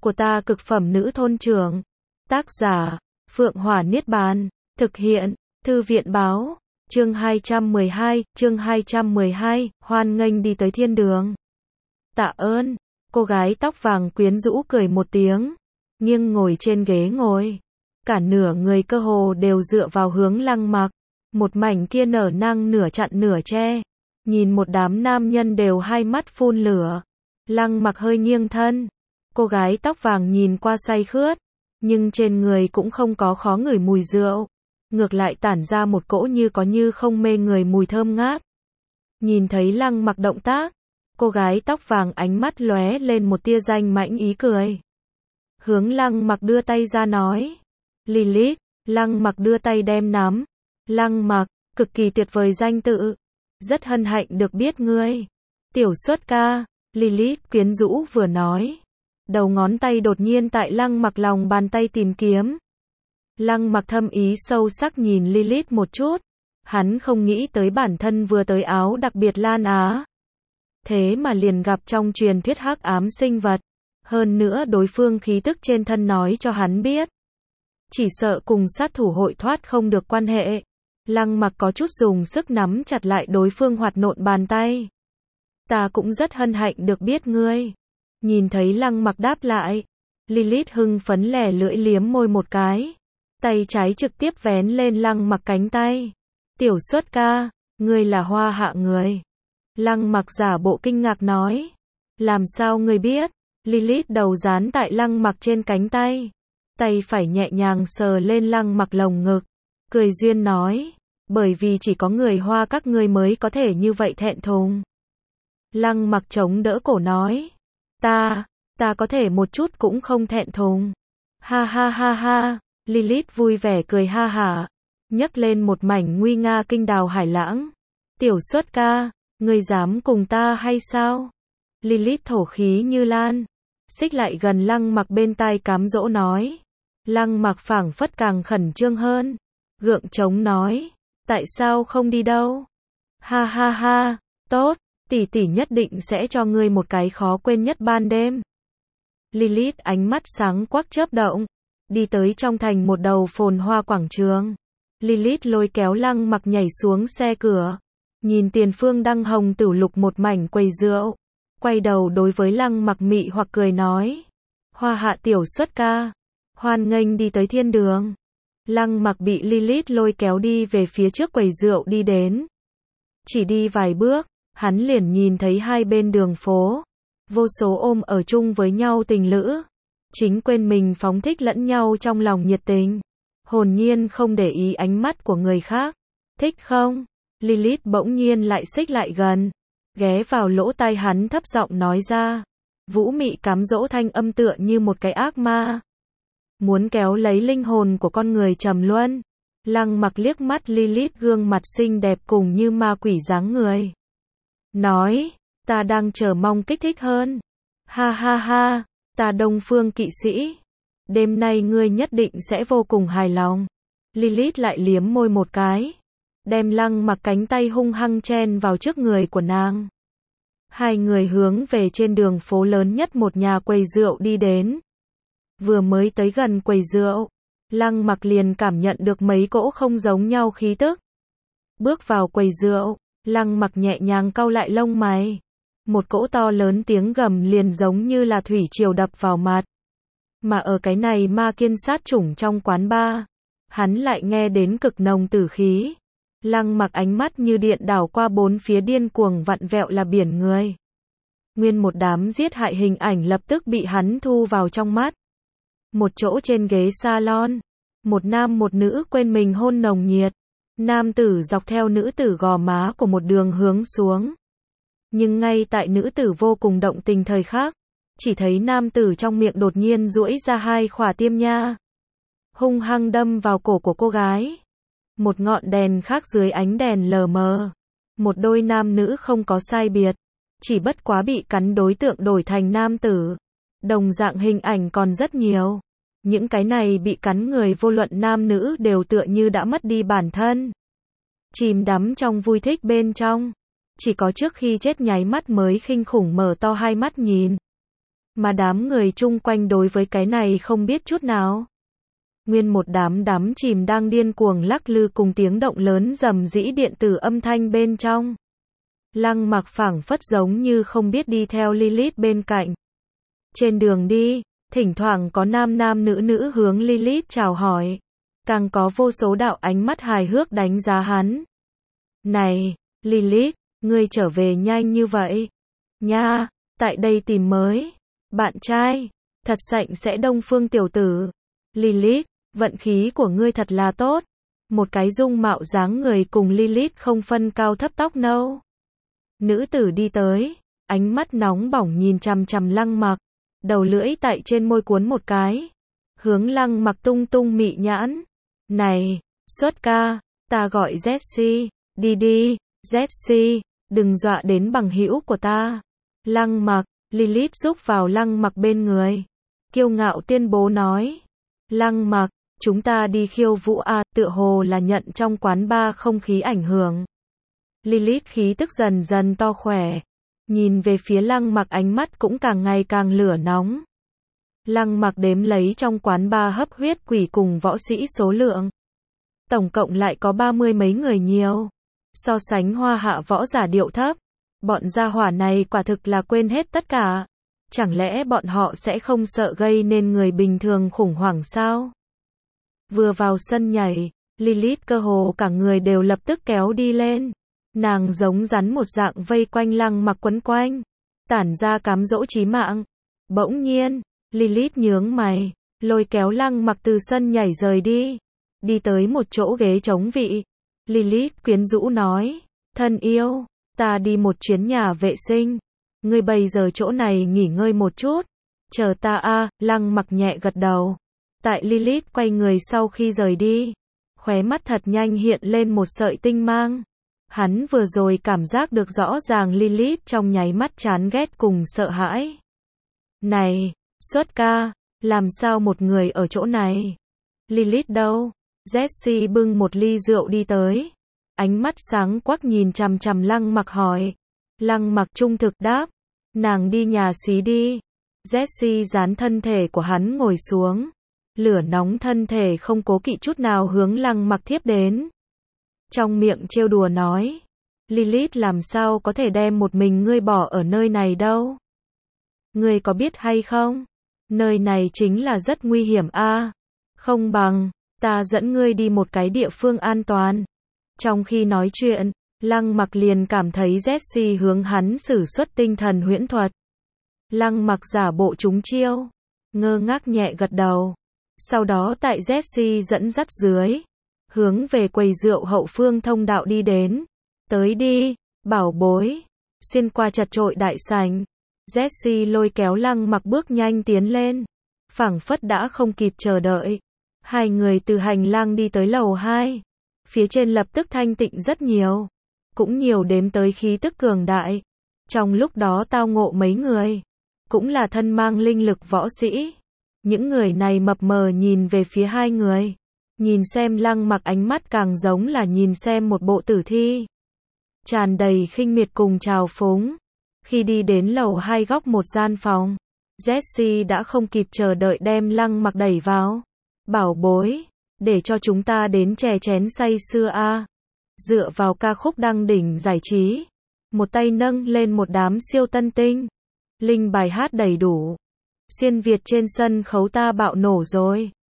của ta cực phẩm nữ thôn trưởng. Tác giả, Phượng Hỏa Niết Bàn. Thực hiện, Thư viện Báo. Chương 212, hoan nghênh đi tới thiên đường. Tạ ơn, cô gái tóc vàng quyến rũ cười một tiếng, nghiêng ngồi trên ghế ngồi. Cả nửa người cơ hồ đều dựa vào hướng Lăng Mặc, một mảnh kia nở nang nửa chặn nửa che. Nhìn một đám nam nhân đều hai mắt phun lửa. Lăng Mặc hơi nghiêng thân. Cô gái tóc vàng nhìn qua say khướt, nhưng trên người cũng không có khó ngửi mùi rượu, ngược lại tản ra một cỗ như có như không mê người mùi thơm ngát. Nhìn thấy Lăng Mặc động tác, cô gái tóc vàng ánh mắt lóe lên một tia danh mãnh ý cười. Hướng Lăng Mặc đưa tay ra nói, Lilith. Lăng Mặc đưa tay đem nắm. Lăng Mặc, cực kỳ tuyệt vời danh tự. Rất hân hạnh được biết ngươi. Tiểu xuất ca, Lilith quyến rũ vừa nói. Đầu ngón tay đột nhiên tại Lăng Mặc lòng bàn tay tìm kiếm. Lăng Mặc thâm ý sâu sắc nhìn Lilith một chút. Hắn không nghĩ tới bản thân vừa tới áo đặc biệt Lan Á. Thế mà liền gặp trong truyền thuyết hắc ám sinh vật. Hơn nữa đối phương khí tức trên thân nói cho hắn biết. Chỉ sợ cùng sát thủ hội thoát không được quan hệ. Lăng Mặc có chút dùng sức nắm chặt lại đối phương hoạt nộn bàn tay. Ta cũng rất hân hạnh được biết ngươi. Nhìn thấy Lăng Mặc đáp lại, Lilith hưng phấn lẻ lưỡi liếm môi một cái. Tay trái trực tiếp vén lên Lăng Mặc cánh tay. Tiểu xuất ca, ngươi là hoa hạ người. Lăng Mặc giả bộ kinh ngạc nói. Làm sao ngươi biết? Lilith đầu dán tại Lăng Mặc trên cánh tay. Tay phải nhẹ nhàng sờ lên Lăng Mặc lồng ngực. Cười duyên nói. Bởi vì chỉ có người hoa các ngươi mới có thể như vậy thẹn thùng. Lăng Mặc chống đỡ cổ nói. Ta có thể một chút cũng không thẹn thùng. Ha ha ha ha. Lilith vui vẻ cười ha hả. Nhấc lên một mảnh nguy nga kinh đào hải lãng. Tiểu xuất ca, ngươi dám cùng ta hay sao? Lilith thổ khí như lan. Xích lại gần Lăng Mặc bên tai cám dỗ nói. Lăng Mặc phảng phất càng khẩn trương hơn. Gượng chống nói. Tại sao không đi đâu? Ha ha ha, tốt, tỷ tỷ nhất định sẽ cho ngươi một cái khó quên nhất ban đêm. Lilith ánh mắt sáng quắc chớp động. Đi tới trong thành một đầu phồn hoa quảng trường. Lilith lôi kéo Lăng Mặc nhảy xuống xe cửa. Nhìn tiền phương đăng hồng tửu lục một mảnh quầy rượu. Quay đầu đối với Lăng Mặc mị hoặc cười nói. Hoa hạ tiểu xuất ca. Hoan nghênh đi tới thiên đường. Lăng Mặc bị Lilith lôi kéo đi về phía trước quầy rượu đi đến. Chỉ đi vài bước, hắn liền nhìn thấy hai bên đường phố. Vô số ôm ở chung với nhau tình lữ. Chính quên mình phóng thích lẫn nhau trong lòng nhiệt tình. Hồn nhiên không để ý ánh mắt của người khác. Thích không? Lilith bỗng nhiên lại xích lại gần. Ghé vào lỗ tai hắn thấp giọng nói ra. Vũ mị cám dỗ thanh âm tựa như một cái ác ma. Muốn kéo lấy linh hồn của con người trầm luân. Lăng Mặc liếc mắt Lilith gương mặt xinh đẹp cùng như ma quỷ dáng người. Nói, ta đang chờ mong kích thích hơn. Ha ha ha, ta Đông Phương kỵ sĩ. Đêm nay ngươi nhất định sẽ vô cùng hài lòng. Lilith lại liếm môi một cái. Đem Lăng Mặc cánh tay hung hăng chen vào trước người của nàng. Hai người hướng về trên đường phố lớn nhất một nhà quầy rượu đi đến. Vừa mới tới gần quầy rượu, Lăng Mặc liền cảm nhận được mấy cỗ không giống nhau khí tức. Bước vào quầy rượu, Lăng Mặc nhẹ nhàng cau lại lông mày. Một cỗ to lớn tiếng gầm liền giống như là thủy triều đập vào mặt. Mà ở cái này ma kiên sát chủng trong quán bar, hắn lại nghe đến cực nồng tử khí. Lăng Mặc ánh mắt như điện đảo qua bốn phía điên cuồng vặn vẹo là biển người. Nguyên một đám giết hại hình ảnh lập tức bị hắn thu vào trong mắt. Một chỗ trên ghế salon, một nam một nữ quên mình hôn nồng nhiệt. Nam tử dọc theo nữ tử gò má của một đường hướng xuống. Nhưng ngay tại nữ tử vô cùng động tình thời khắc, chỉ thấy nam tử trong miệng đột nhiên duỗi ra hai khỏa tiêm nha. Hung hăng đâm vào cổ của cô gái. Một ngọn đèn khác dưới ánh đèn lờ mờ. Một đôi nam nữ không có sai biệt. Chỉ bất quá bị cắn đối tượng đổi thành nam tử. Đồng dạng hình ảnh còn rất nhiều. Những cái này bị cắn người vô luận nam nữ đều tựa như đã mất đi bản thân. Chìm đắm trong vui thích bên trong. Chỉ có trước khi chết nháy mắt mới kinh khủng mở to hai mắt nhìn. Mà đám người chung quanh đối với cái này không biết chút nào. Nguyên một đám đắm chìm đang điên cuồng lắc lư cùng tiếng động lớn rầm rĩ điện tử âm thanh bên trong. Lăng Mặc phảng phất giống như không biết đi theo Lilith bên cạnh. Trên đường đi, thỉnh thoảng có nam nam nữ nữ hướng Lilith chào hỏi. Càng có vô số đạo ánh mắt hài hước đánh giá hắn. Này, Lilith, ngươi trở về nhanh như vậy. Nha, tại đây tìm mới. Bạn trai, thật sạnh sẽ Đông Phương tiểu tử. Lilith, vận khí của ngươi thật là tốt. Một cái dung mạo dáng người cùng Lilith không phân cao thấp tóc nâu. Nữ tử đi tới, ánh mắt nóng bỏng nhìn chằm chằm Lăng Mặc, đầu lưỡi tại trên môi cuốn một cái, hướng Lăng Mặc tung tung mị nhãn. Này, xuất ca, ta gọi Jessie, đi đi, Jessie, đừng dọa đến bằng hữu của ta. Lăng Mặc, Lilith rúc vào Lăng Mặc bên người, kiêu ngạo tuyên bố nói. Lăng Mặc, chúng ta đi khiêu vũ à, tựa hồ là nhận trong quán bar không khí ảnh hưởng. Lilith khí tức dần dần to khỏe, nhìn về phía Lăng Mặc ánh mắt cũng càng ngày càng lửa nóng. Lăng Mặc đếm lấy trong quán bar hấp huyết quỷ cùng võ sĩ số lượng. Tổng cộng lại có 30 mấy người nhiều. So sánh hoa hạ võ giả điệu thấp, bọn gia hỏa này quả thực là quên hết tất cả. Chẳng lẽ bọn họ sẽ không sợ gây nên người bình thường khủng hoảng sao? Vừa vào sân nhảy, Lilith cơ hồ cả người đều lập tức kéo đi lên. Nàng giống rắn một dạng vây quanh Lăng Mặc quấn quanh, tản ra cám dỗ chí mạng. Bỗng nhiên, Lilith nhướng mày, lôi kéo Lăng Mặc từ sân nhảy rời đi. Đi tới một chỗ ghế trống vị. Lilith quyến rũ nói, thân yêu, ta đi một chuyến nhà vệ sinh. Ngươi bây giờ chỗ này nghỉ ngơi một chút. Chờ ta a. Lăng Mặc nhẹ gật đầu. Tại Lilith quay người sau khi rời đi, khóe mắt thật nhanh hiện lên một sợi tinh mang. Hắn vừa rồi cảm giác được rõ ràng Lilith trong nháy mắt chán ghét cùng sợ hãi. Này, xuất ca, làm sao một người ở chỗ này? Lilith đâu? Jessie bưng một ly rượu đi tới. Ánh mắt sáng quắc nhìn chằm chằm Lăng Mặc hỏi. Lăng Mặc trung thực đáp. Nàng đi nhà xí đi. Jessie dán thân thể của hắn ngồi xuống. Lửa nóng thân thể không cố kỵ chút nào hướng Lăng Mặc thiếp đến. Trong miệng trêu đùa nói. Lilith làm sao có thể đem một mình ngươi bỏ ở nơi này đâu? Ngươi có biết hay không? Nơi này chính là rất nguy hiểm a. Không bằng, ta dẫn ngươi đi một cái địa phương an toàn. Trong khi nói chuyện, Lăng Mặc liền cảm thấy Jessie hướng hắn sử xuất tinh thần huyễn thuật. Lăng Mặc giả bộ trúng chiêu, ngơ ngác nhẹ gật đầu. Sau đó tại Jessie dẫn dắt dưới, hướng về quầy rượu hậu phương thông đạo đi đến. Tới đi, bảo bối. Xuyên qua chật chội đại sảnh, Jessie lôi kéo Lăng Mặc bước nhanh tiến lên, phảng phất đã không kịp chờ đợi. Hai người từ hành lang đi tới lầu 2. Phía trên lập tức thanh tịnh rất nhiều, cũng nhiều đếm tới khí tức cường đại. Trong lúc đó tao ngộ mấy người, cũng là thân mang linh lực võ sĩ. Những người này mập mờ nhìn về phía hai người, nhìn xem Lăng Mặc ánh mắt càng giống là nhìn xem một bộ tử thi, tràn đầy khinh miệt cùng trào phúng. Khi đi đến lầu 2 góc một gian phòng, Jessie đã không kịp chờ đợi đem Lăng Mặc đẩy vào. Bảo bối, để cho chúng ta đến chè chén say sưa a. Dựa vào ca khúc đăng đỉnh giải trí, một tay nâng lên một đám siêu tân tinh, linh bài hát đầy đủ. Xuyên Việt trên sân khấu ta bạo nổ rồi.